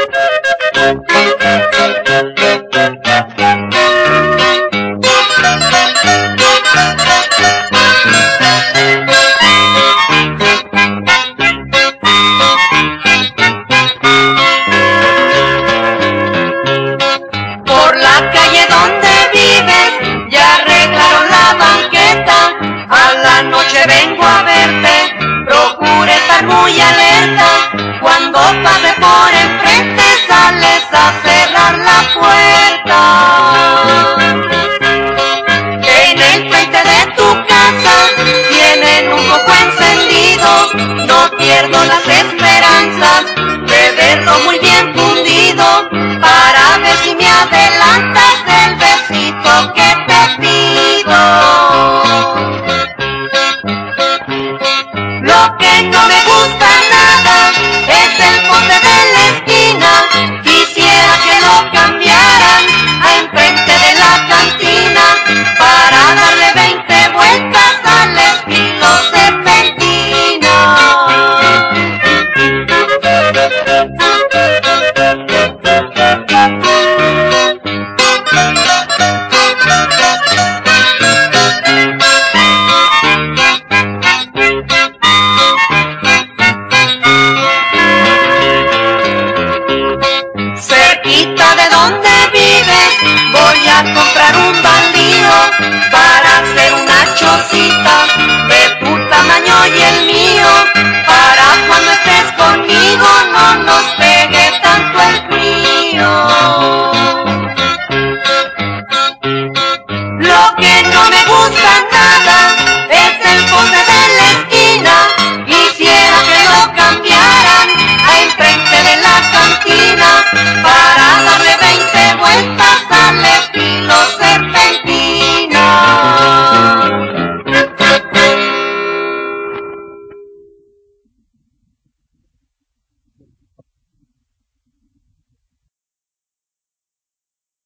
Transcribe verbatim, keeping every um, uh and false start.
Por la calle donde vives ya arreglaron la banqueta. A la noche vengo a verte, procure estar muy alerta. Cuando pase por enfrente sales a cerrar la puerta.